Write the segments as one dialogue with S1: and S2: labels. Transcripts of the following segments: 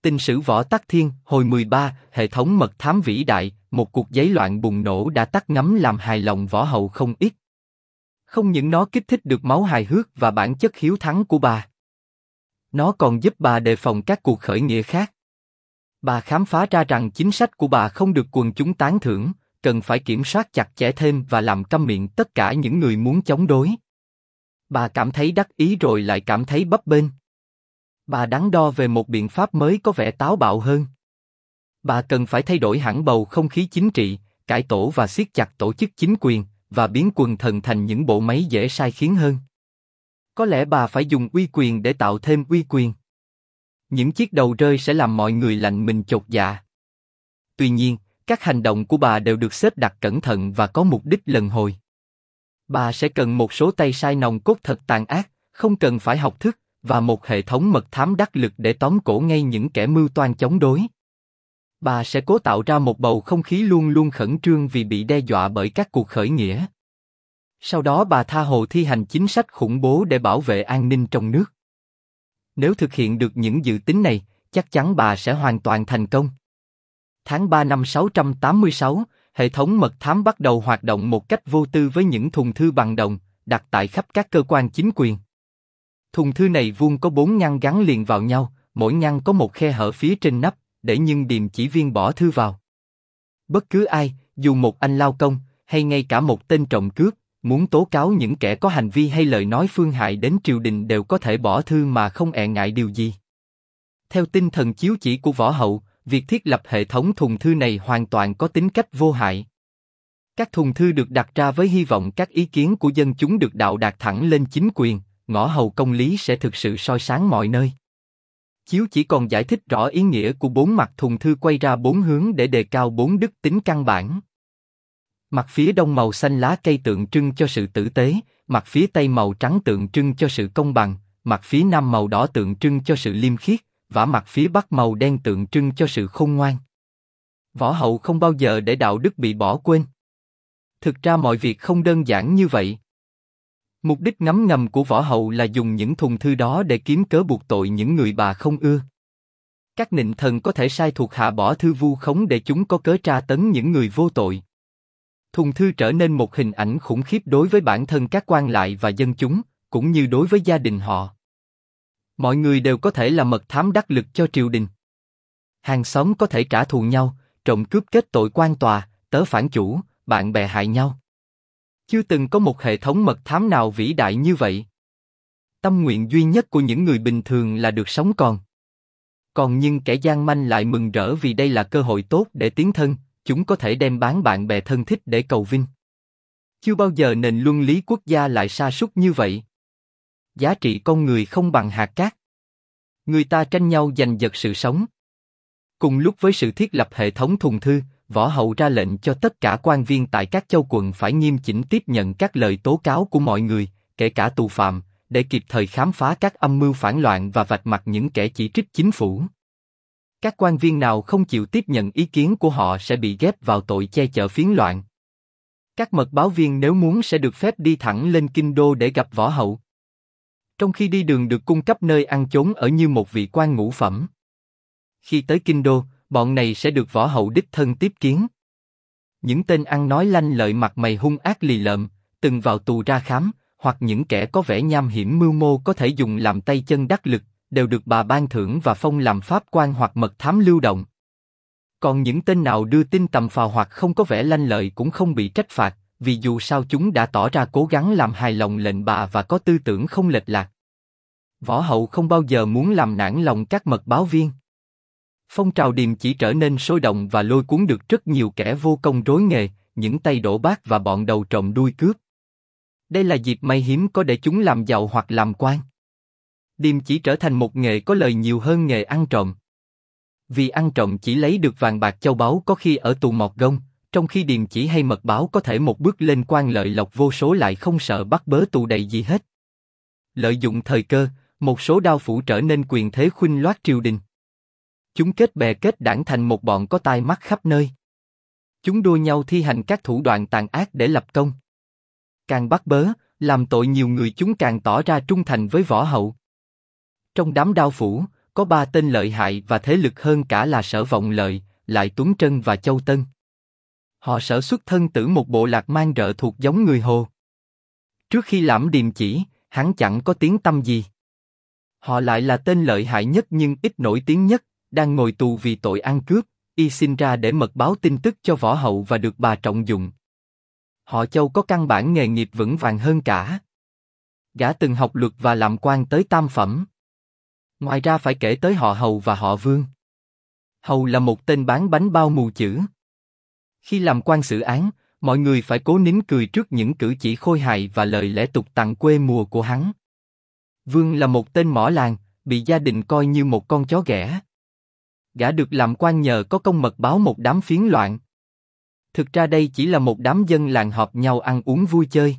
S1: Tình sử Võ Tắc Thiên, hồi 13, hệ thống mật thám vĩ đại, một cuộc giấy loạn bùng nổ đã tắt ngấm làm hài lòng võ hậu không ít. Không những nó kích thích được máu hài hước và bản chất hiếu thắng của bà, nó còn giúp bà đề phòng các cuộc khởi nghĩa khác. Bà khám phá ra rằng chính sách của bà không được quần chúng tán thưởng, cần phải kiểm soát chặt chẽ thêm và làm câm miệng tất cả những người muốn chống đối. Bà cảm thấy đắc ý rồi lại cảm thấy bấp bênh. Bà đắn đo về một biện pháp mới có vẻ táo bạo hơn. Bà cần phải thay đổi hẳn bầu không khí chính trị, cải tổ và siết chặt tổ chức chính quyền, và biến quần thần thành những bộ máy dễ sai khiến hơn. Có lẽ bà phải dùng uy quyền để tạo thêm uy quyền. Những chiếc đầu rơi sẽ làm mọi người lạnh mình chột dạ. Tuy nhiên, các hành động của bà đều được xếp đặt cẩn thận và có mục đích lần hồi. Bà sẽ cần một số tay sai nòng cốt thật tàn ác, không cần phải học thức, và một hệ thống mật thám đắc lực để tóm cổ ngay những kẻ mưu toan chống đối. Bà sẽ cố tạo ra một bầu không khí luôn luôn khẩn trương vì bị đe dọa bởi các cuộc khởi nghĩa. Sau đó bà tha hồ thi hành chính sách khủng bố để bảo vệ an ninh trong nước. Nếu thực hiện được những dự tính này, chắc chắn bà sẽ hoàn toàn thành công. Tháng 3 năm 686, hệ thống mật thám bắt đầu hoạt động một cách vô tư với những thùng thư bằng đồng, đặt tại khắp các cơ quan chính quyền. Thùng thư này vuông có 4 ngăn gắn liền vào nhau, mỗi ngăn có một khe hở phía trên nắp, để nhưng điềm chỉ viên bỏ thư vào. Bất cứ ai, dù một anh lao công, hay ngay cả một tên trộm cướp, muốn tố cáo những kẻ có hành vi hay lời nói phương hại đến triều đình đều có thể bỏ thư mà không e ngại điều gì. Theo tinh thần chiếu chỉ của võ hậu, việc thiết lập hệ thống thùng thư này hoàn toàn có tính cách vô hại. Các thùng thư được đặt ra với hy vọng các ý kiến của dân chúng được đạo đạt thẳng lên chính quyền, ngõ hầu công lý sẽ thực sự soi sáng mọi nơi. Chiếu chỉ còn giải thích rõ ý nghĩa của 4 mặt thùng thư quay ra 4 hướng để đề cao 4 đức tính căn bản. Mặt phía đông màu xanh lá cây tượng trưng cho sự tử tế, mặt phía tây màu trắng tượng trưng cho sự công bằng, mặt phía nam màu đỏ tượng trưng cho sự liêm khiết, và mặt phía bắc màu đen tượng trưng cho sự khôn ngoan. Võ hậu không bao giờ để đạo đức bị bỏ quên. Thực ra mọi việc không đơn giản như vậy. Mục đích ngấm ngầm của võ hậu là dùng những thùng thư đó để kiếm cớ buộc tội những người bà không ưa. Các nịnh thần có thể sai thuộc hạ bỏ thư vu khống để chúng có cớ tra tấn những người vô tội. Thùng thư trở nên một hình ảnh khủng khiếp đối với bản thân các quan lại và dân chúng, cũng như đối với gia đình họ. Mọi người đều có thể là mật thám đắc lực cho triều đình. Hàng xóm có thể trả thù nhau, trộm cướp kết tội quan tòa, tớ phản chủ, bạn bè hại nhau. Chưa từng có một hệ thống mật thám nào vĩ đại như vậy. Tâm nguyện duy nhất của những người bình thường là được sống còn. Còn nhưng kẻ gian manh lại mừng rỡ vì đây là cơ hội tốt để tiến thân, chúng có thể đem bán bạn bè thân thích để cầu vinh. Chưa bao giờ nền luân lý quốc gia lại sa sút như vậy. Giá trị con người không bằng hạt cát. Người ta tranh nhau giành giật sự sống. Cùng lúc với sự thiết lập hệ thống thùng thư, võ hậu ra lệnh cho tất cả quan viên tại các châu quận phải nghiêm chỉnh tiếp nhận các lời tố cáo của mọi người, kể cả tù phạm, để kịp thời khám phá các âm mưu phản loạn và vạch mặt những kẻ chỉ trích chính phủ. Các quan viên nào không chịu tiếp nhận ý kiến của họ sẽ bị ghép vào tội che chở phiến loạn. Các mật báo viên nếu muốn sẽ được phép đi thẳng lên kinh đô để gặp võ hậu. Trong khi đi đường được cung cấp nơi ăn chốn ở như một vị quan ngũ phẩm. Khi tới kinh đô, bọn này sẽ được võ hậu đích thân tiếp kiến. Những tên ăn nói lanh lợi mặt mày hung ác lì lợm, từng vào tù ra khám, hoặc những kẻ có vẻ nham hiểm mưu mô có thể dùng làm tay chân đắc lực, đều được bà ban thưởng và phong làm pháp quan hoặc mật thám lưu động. Còn những tên nào đưa tin tầm phào hoặc không có vẻ lanh lợi cũng không bị trách phạt, vì dù sao chúng đã tỏ ra cố gắng làm hài lòng lệnh bà và có tư tưởng không lệch lạc. Võ hậu không bao giờ muốn làm nản lòng các mật báo viên. Phong trào điềm chỉ trở nên sôi động và lôi cuốn được rất nhiều kẻ vô công rối nghề, những tay đổ bát và bọn đầu trộm đuôi cướp. Đây là dịp may hiếm có để chúng làm giàu hoặc làm quan. Điềm chỉ trở thành một nghề có lời nhiều hơn nghề ăn trộm. Vì ăn trộm chỉ lấy được vàng bạc châu báu có khi ở tù mọt gông, trong khi điềm chỉ hay mật báo có thể một bước lên quan lợi lộc vô số lại không sợ bắt bớ tù đầy gì hết. Lợi dụng thời cơ, một số đao phủ trở nên quyền thế khuynh loát triều đình. Chúng kết bè kết đảng thành một bọn có tai mắt khắp nơi. Chúng đua nhau thi hành các thủ đoạn tàn ác để lập công. Càng bắt bớ, làm tội nhiều người chúng càng tỏ ra trung thành với võ hậu. Trong đám đao phủ, có 3 tên lợi hại và thế lực hơn cả là Sở Vọng Lợi, Lại Tuấn Trân và Châu Tân. Họ Sở xuất thân từ một bộ lạc mang rợ thuộc giống người Hồ. Trước khi Lảm Điềm Chỉ, hắn chẳng có tiếng tăm gì. Họ Lại là tên lợi hại nhất nhưng ít nổi tiếng nhất, đang ngồi tù vì tội ăn cướp, y sinh ra để mật báo tin tức cho võ hậu và được bà trọng dụng. Họ Châu có căn bản nghề nghiệp vững vàng hơn cả. Gã từng học luật và làm quan tới tam phẩm. Ngoài ra phải kể tới họ Hầu và họ Vương. Hầu là một tên bán bánh bao mù chữ. Khi làm quan xử án, mọi người phải cố nín cười trước những cử chỉ khôi hài và lời lẽ tục tằng quê mùa của hắn. Vương là một tên mỏ làng, bị gia đình coi như một con chó ghẻ. Gã được làm quan nhờ có công mật báo một đám phiến loạn. Thực ra đây chỉ là một đám dân làng họp nhau ăn uống vui chơi.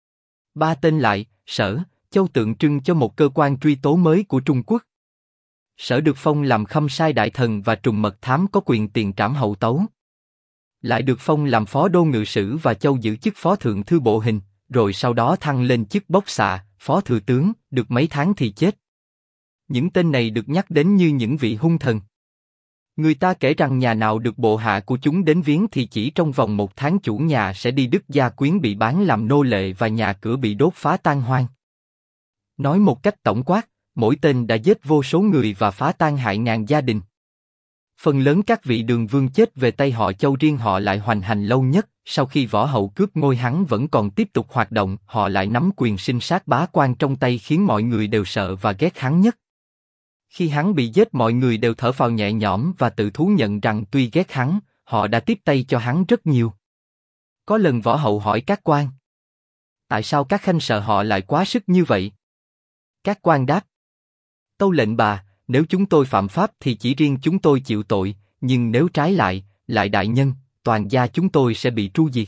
S1: 3 tên Lại, Sở, Châu tượng trưng cho một cơ quan truy tố mới của Trung Quốc. Sở được phong làm khâm sai đại thần và trùng mật thám có quyền tiền trảm hậu tấu. Lại được phong làm phó đô ngự sử và Châu giữ chức phó thượng thư bộ hình, rồi sau đó thăng lên chức bốc xạ, phó thừa tướng, được mấy tháng thì chết. Những tên này được nhắc đến như những vị hung thần. Người ta kể rằng nhà nào được bộ hạ của chúng đến viếng thì chỉ trong vòng 1 tháng chủ nhà sẽ đi đứt gia quyến bị bán làm nô lệ và nhà cửa bị đốt phá tan hoang. Nói một cách tổng quát, mỗi tên đã giết vô số người và phá tan hại ngàn gia đình. Phần lớn các vị đường vương chết về tay họ Châu, riêng họ Lại hoành hành lâu nhất. Sau khi võ hậu cướp ngôi hắn vẫn còn tiếp tục hoạt động, họ Lại nắm quyền sinh sát bá quan trong tay khiến mọi người đều sợ và ghét hắn nhất. Khi hắn bị giết mọi người đều thở phào nhẹ nhõm và tự thú nhận rằng tuy ghét hắn, họ đã tiếp tay cho hắn rất nhiều. Có lần võ hậu hỏi các quan: tại sao các khanh sợ họ Lại quá sức như vậy? Các quan đáp: tâu lệnh bà, nếu chúng tôi phạm pháp thì chỉ riêng chúng tôi chịu tội, nhưng nếu trái lại, Lại đại nhân, toàn gia chúng tôi sẽ bị tru diệt.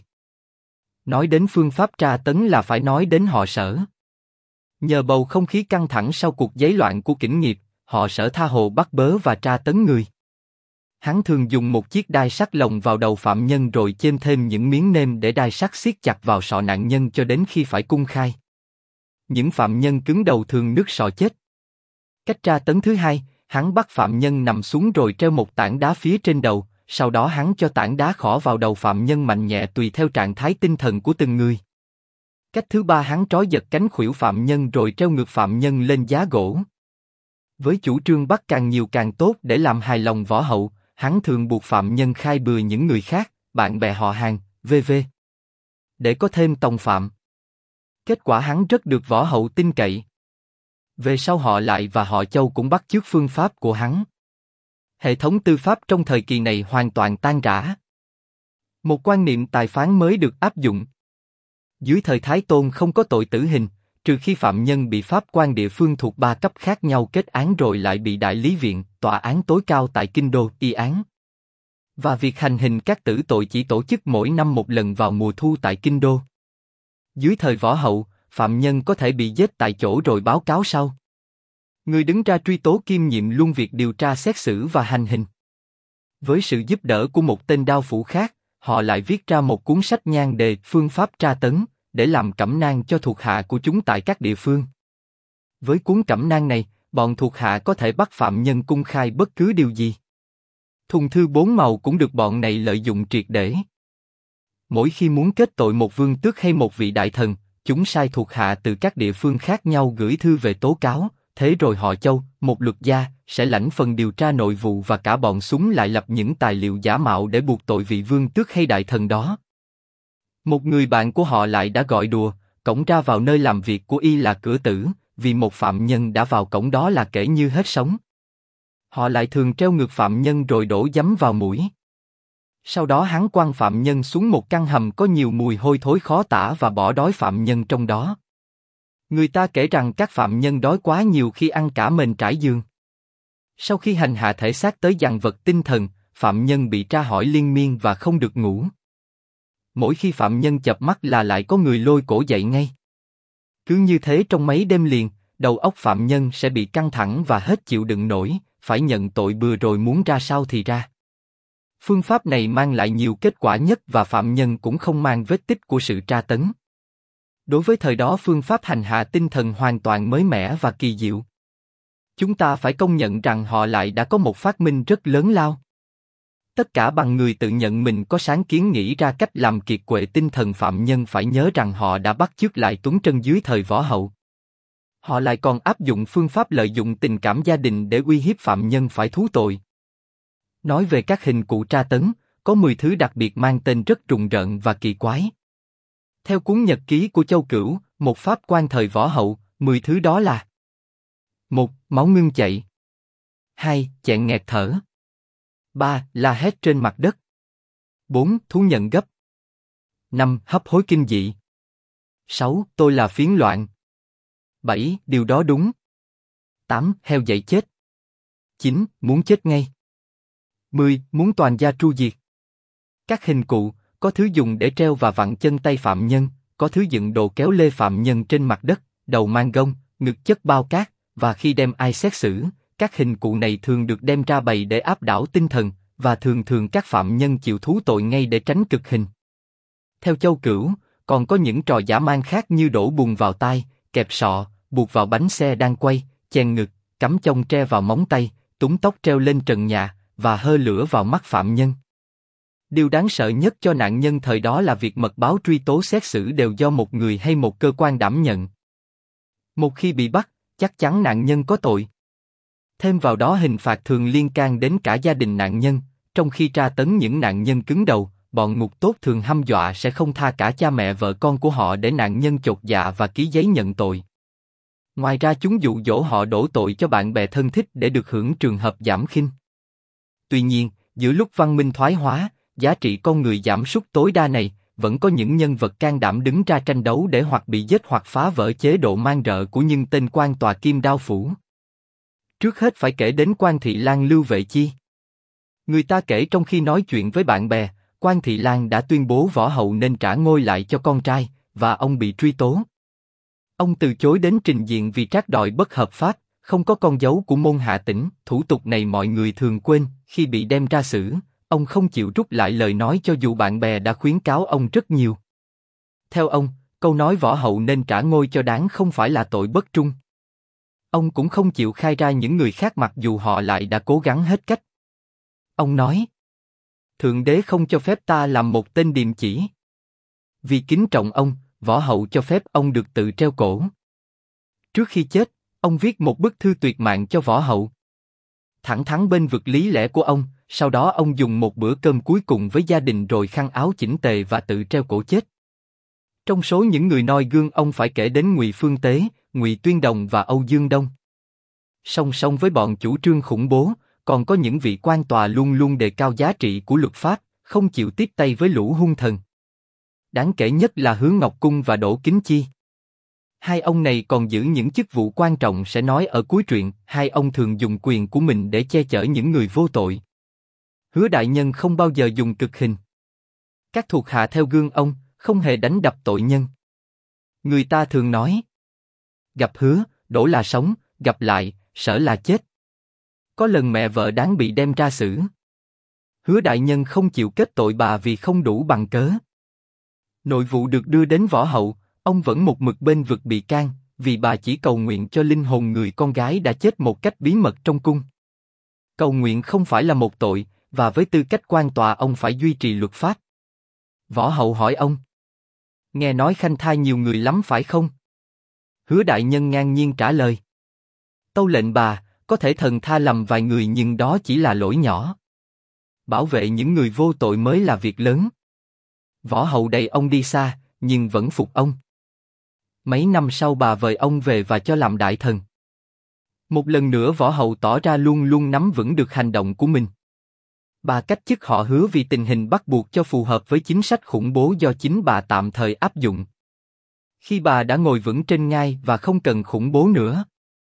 S1: Nói đến phương pháp tra tấn là phải nói đến họ Sở. Nhờ bầu không khí căng thẳng sau cuộc giấy loạn của Kỉnh Nghiệp, họ Sở tha hồ bắt bớ và tra tấn người. Hắn thường dùng một chiếc đai sắt lồng vào đầu phạm nhân rồi chêm thêm những miếng nêm để đai sắt siết chặt vào sọ nạn nhân cho đến khi phải cung khai. Những phạm nhân cứng đầu thường nứt sọ chết. Cách tra tấn thứ hai, hắn bắt phạm nhân nằm xuống rồi treo một tảng đá phía trên đầu, sau đó hắn cho tảng đá khỏ vào đầu phạm nhân mạnh nhẹ tùy theo trạng thái tinh thần của từng người. Cách thứ ba, hắn trói giật cánh khuỷu phạm nhân rồi treo ngược phạm nhân lên giá gỗ. Với chủ trương bắt càng nhiều càng tốt để làm hài lòng võ hậu, hắn thường buộc phạm nhân khai bừa những người khác, bạn bè họ hàng, v.v. để có thêm tòng phạm. Kết quả hắn rất được võ hậu tin cậy. Về sau họ Lại và họ Châu cũng bắt chước phương pháp của hắn. Hệ thống tư pháp trong thời kỳ này hoàn toàn tan rã. Một quan niệm tài phán mới được áp dụng. Dưới thời Thái Tôn không có tội tử hình, trừ khi phạm nhân bị pháp quan địa phương thuộc 3 cấp khác nhau kết án rồi lại bị Đại Lý Viện, tòa án tối cao tại Kinh Đô, y án. Và việc hành hình các tử tội chỉ tổ chức mỗi năm một lần vào mùa thu tại Kinh Đô. Dưới thời võ hậu, phạm nhân có thể bị giết tại chỗ rồi báo cáo sau. Người đứng ra truy tố kiêm nhiệm luôn việc điều tra xét xử và hành hình. Với sự giúp đỡ của một tên đao phủ khác, họ lại viết ra một cuốn sách nhan đề Phương pháp tra tấn, để làm cẩm nang cho thuộc hạ của chúng tại các địa phương. Với cuốn cẩm nang này, bọn thuộc hạ có thể bắt phạm nhân cung khai bất cứ điều gì. Thùng thư 4 màu cũng được bọn này lợi dụng triệt để. Mỗi khi muốn kết tội một vương tước hay một vị đại thần, chúng sai thuộc hạ từ các địa phương khác nhau gửi thư về tố cáo, thế rồi họ Châu, một luật gia, sẽ lãnh phần điều tra nội vụ và cả bọn súng lại lập những tài liệu giả mạo để buộc tội vị vương tước hay đại thần đó. Một người bạn của họ lại đã gọi đùa, cổng ra vào nơi làm việc của y là cửa tử, vì một phạm nhân đã vào cổng đó là kể như hết sống. Họ lại thường treo ngược phạm nhân rồi đổ giấm vào mũi. Sau đó hắn quăng phạm nhân xuống một căn hầm có nhiều mùi hôi thối khó tả và bỏ đói phạm nhân trong đó. Người ta kể rằng các phạm nhân đói quá nhiều khi ăn cả mền trải giường. Sau khi hành hạ thể xác tới dằn vật tinh thần, phạm nhân bị tra hỏi liên miên và không được ngủ. Mỗi khi phạm nhân chợp mắt là lại có người lôi cổ dậy ngay. Cứ như thế trong mấy đêm liền, đầu óc phạm nhân sẽ bị căng thẳng và hết chịu đựng nổi, phải nhận tội bừa rồi muốn ra sao thì ra. Phương pháp này mang lại nhiều kết quả nhất và phạm nhân cũng không mang vết tích của sự tra tấn. Đối với thời đó phương pháp hành hạ tinh thần hoàn toàn mới mẻ và kỳ diệu. Chúng ta phải công nhận rằng họ lại đã có một phát minh rất lớn lao. Tất cả bằng người tự nhận mình có sáng kiến nghĩ ra cách làm kiệt quệ tinh thần phạm nhân phải nhớ rằng họ đã bắt chước lại Tuấn Trân dưới thời Võ Hậu. Họ lại còn áp dụng phương pháp lợi dụng tình cảm gia đình để uy hiếp phạm nhân phải thú tội. Nói về các hình cụ tra tấn, có 10 thứ đặc biệt mang tên rất rùng rợn và kỳ quái. Theo cuốn nhật ký của Châu Cửu, một pháp quan thời Võ Hậu, 10 thứ đó là: 1. Máu ngưng chạy. 2. Chẹn nghẹt thở. 3. La hét trên mặt đất. 4. Thú nhận gấp. 5. Hấp hối kinh dị. 6. Tôi là phiến loạn. 7. Điều đó đúng. 8. Heo dậy chết. 9. Muốn chết ngay. 10. Muốn toàn gia tru diệt. Các hình cụ, có thứ dùng để treo và vặn chân tay phạm nhân, có thứ dựng đồ kéo lê phạm nhân trên mặt đất, đầu mang gông, ngực chất bao cát, và khi đem ai xét xử, các hình cụ này thường được đem ra bày để áp đảo tinh thần, và thường thường các phạm nhân chịu thú tội ngay để tránh cực hình. Theo Châu Cửu, còn có những trò dã man khác như đổ bùn vào tai, kẹp sọ, buộc vào bánh xe đang quay, chèn ngực, cắm chông tre vào móng tay, túm tóc treo lên trần nhà, và hơ lửa vào mắt phạm nhân. Điều đáng sợ nhất cho nạn nhân thời đó là việc mật báo truy tố xét xử đều do một người hay một cơ quan đảm nhận. Một khi bị bắt, chắc chắn nạn nhân có tội. Thêm vào đó hình phạt thường liên can đến cả gia đình nạn nhân, trong khi tra tấn những nạn nhân cứng đầu, bọn ngục tốt thường hăm dọa sẽ không tha cả cha mẹ vợ con của họ để nạn nhân chột dạ và ký giấy nhận tội. Ngoài ra chúng dụ dỗ họ đổ tội cho bạn bè thân thích để được hưởng trường hợp giảm khinh. Tuy nhiên, giữa lúc văn minh thoái hóa, giá trị con người giảm sút tối đa này, vẫn có những nhân vật can đảm đứng ra tranh đấu để hoặc bị giết hoặc phá vỡ chế độ man rợ của những tên quan tòa kim đao phủ. Trước hết phải kể đến Quan Thị Lan Lưu Vệ Chi. Người ta kể trong khi nói chuyện với bạn bè, Quan Thị Lan đã tuyên bố Võ Hậu nên trả ngôi lại cho con trai, và ông bị truy tố. Ông từ chối đến trình diện vì trác đòi bất hợp pháp, không có con dấu của môn Hạ Tĩnh. Thủ tục này mọi người thường quên, khi bị đem ra xử, ông không chịu rút lại lời nói cho dù bạn bè đã khuyến cáo ông rất nhiều. Theo ông, câu nói Võ Hậu nên trả ngôi cho đáng không phải là tội bất trung. Ông cũng không chịu khai ra những người khác mặc dù họ lại đã cố gắng hết cách. Ông nói: Thượng đế không cho phép ta làm một tên điềm chỉ. Vì kính trọng ông, Võ Hậu cho phép ông được tự treo cổ. Trước khi chết, ông viết một bức thư tuyệt mạng cho Võ Hậu. Thẳng thắn bên vực lý lẽ của ông, sau đó ông dùng một bữa cơm cuối cùng với gia đình rồi khăn áo chỉnh tề và tự treo cổ chết. Trong số những người noi gương ông phải kể đến Ngụy Phương Tế, Ngụy Tuyên Đồng và Âu Dương Đông. Song song với bọn chủ trương khủng bố, còn có những vị quan tòa luôn luôn đề cao giá trị của luật pháp, không chịu tiếp tay với lũ hung thần. Đáng kể nhất là Hứa Ngọc Cung và Đỗ Kính Chi. Hai ông này còn giữ những chức vụ quan trọng sẽ nói ở cuối truyện. Hai ông thường dùng quyền của mình để che chở những người vô tội. Hứa đại nhân không bao giờ dùng cực hình. Các thuộc hạ theo gương ông, không hề đánh đập tội nhân. Người ta thường nói: gặp Hứa, Đỗ là sống, gặp lại, Sở là chết. Có lần mẹ vợ đáng bị đem ra xử. Hứa đại nhân không chịu kết tội bà vì không đủ bằng cớ. Nội vụ được đưa đến Võ Hậu, ông vẫn một mực bên vực bị can, vì bà chỉ cầu nguyện cho linh hồn người con gái đã chết một cách bí mật trong cung. Cầu nguyện không phải là một tội, và với tư cách quan tòa ông phải duy trì luật pháp. Võ Hậu hỏi ông: nghe nói khanh thai nhiều người lắm phải không? Hứa đại nhân ngang nhiên trả lời: tâu lệnh bà, có thể thần tha lầm vài người nhưng đó chỉ là lỗi nhỏ. Bảo vệ những người vô tội mới là việc lớn. Võ Hậu đẩy ông đi xa, nhưng vẫn phục ông. Mấy năm sau bà vời ông về và cho làm đại thần. Một lần nữa Võ Hậu tỏ ra luôn luôn nắm vững được hành động của mình. Bà cách chức họ Hứa vì tình hình bắt buộc cho phù hợp với chính sách khủng bố do chính bà tạm thời áp dụng. Khi bà đã ngồi vững trên ngai và không cần khủng bố nữa,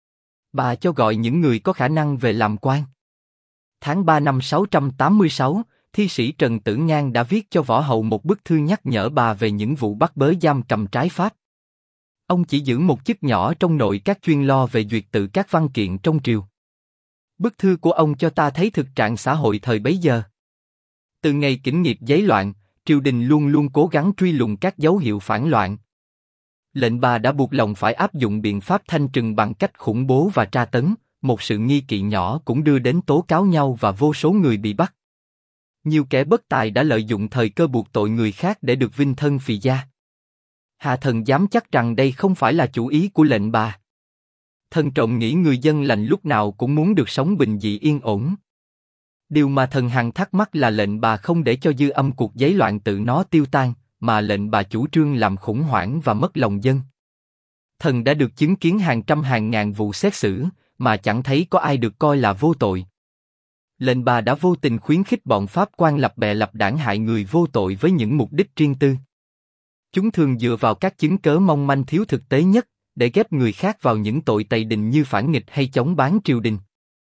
S1: bà cho gọi những người có khả năng về làm quan. Tháng 3 năm 686, thi sĩ Trần Tử Ngang đã viết cho Võ Hậu một bức thư nhắc nhở bà về những vụ bắt bớ giam cầm trái pháp. Ông chỉ giữ một chức nhỏ trong nội các chuyên lo về duyệt tự các văn kiện trong triều. Bức thư của ông cho ta thấy thực trạng xã hội thời bấy giờ. Từ ngày kỉnh nghiệp giấy loạn, triều đình luôn luôn cố gắng truy lùng các dấu hiệu phản loạn. Lệnh bà đã buộc lòng phải áp dụng biện pháp thanh trừng bằng cách khủng bố và tra tấn, một sự nghi kỵ nhỏ cũng đưa đến tố cáo nhau và vô số người bị bắt. Nhiều kẻ bất tài đã lợi dụng thời cơ buộc tội người khác để được vinh thân phì gia. Hạ thần dám chắc rằng đây không phải là chủ ý của lệnh bà. Thần trộm nghĩ người dân lành lúc nào cũng muốn được sống bình dị yên ổn. Điều mà thần hằng thắc mắc là lệnh bà không để cho dư âm cuộc giấy loạn tự nó tiêu tan, mà lệnh bà chủ trương làm khủng hoảng và mất lòng dân. Thần đã được chứng kiến hàng trăm hàng ngàn vụ xét xử, mà chẳng thấy có ai được coi là vô tội. Lệnh bà đã vô tình khuyến khích bọn pháp quan lập bè lập đảng hại người vô tội với những mục đích riêng tư. Chúng thường dựa vào các chứng cớ mong manh thiếu thực tế nhất, để ghép người khác vào những tội tày đình như phản nghịch hay chống bán triều đình.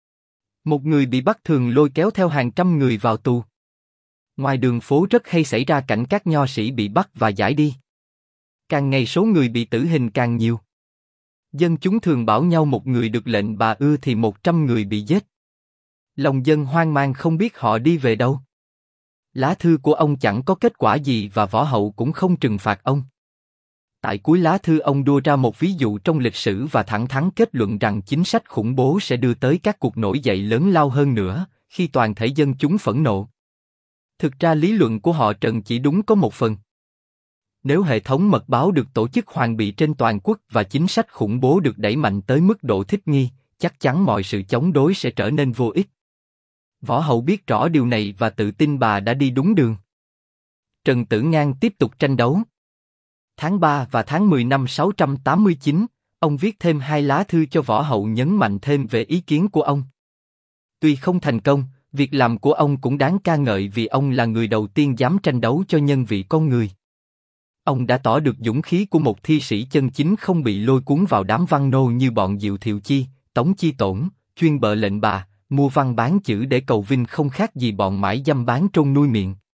S1: Một người bị bắt thường lôi kéo theo hàng trăm người vào tù. Ngoài đường phố rất hay xảy ra cảnh các nho sĩ bị bắt và giải đi. Càng ngày số người bị tử hình càng nhiều. Dân chúng thường bảo nhau một người được lệnh bà ưa thì 100 người bị giết. Lòng dân hoang mang không biết họ đi về đâu. Lá thư của ông chẳng có kết quả gì và võ hậu cũng không trừng phạt ông. Tại cuối lá thư ông đưa ra một ví dụ trong lịch sử và thẳng thắn kết luận rằng chính sách khủng bố sẽ đưa tới các cuộc nổi dậy lớn lao hơn nữa, khi toàn thể dân chúng phẫn nộ. Thực ra lý luận của họ Trần chỉ đúng có một phần. Nếu hệ thống mật báo được tổ chức hoàn bị trên toàn quốc và chính sách khủng bố được đẩy mạnh tới mức độ thích nghi, chắc chắn mọi sự chống đối sẽ trở nên vô ích. Võ hậu biết rõ điều này và tự tin bà đã đi đúng đường. Trần Tử Ngang tiếp tục tranh đấu. Tháng 3 và tháng 10 năm 689, ông viết thêm 2 lá thư cho võ hậu nhấn mạnh thêm về ý kiến của ông. Tuy không thành công, việc làm của ông cũng đáng ca ngợi vì ông là người đầu tiên dám tranh đấu cho nhân vị con người. Ông đã tỏ được dũng khí của một thi sĩ chân chính không bị lôi cuốn vào đám văn nô như bọn Diệu Thiệu Chi, Tống Chi Tổn, chuyên bợ lệnh bà, mua văn bán chữ để cầu vinh không khác gì bọn mãi dâm bán trôn nuôi miệng.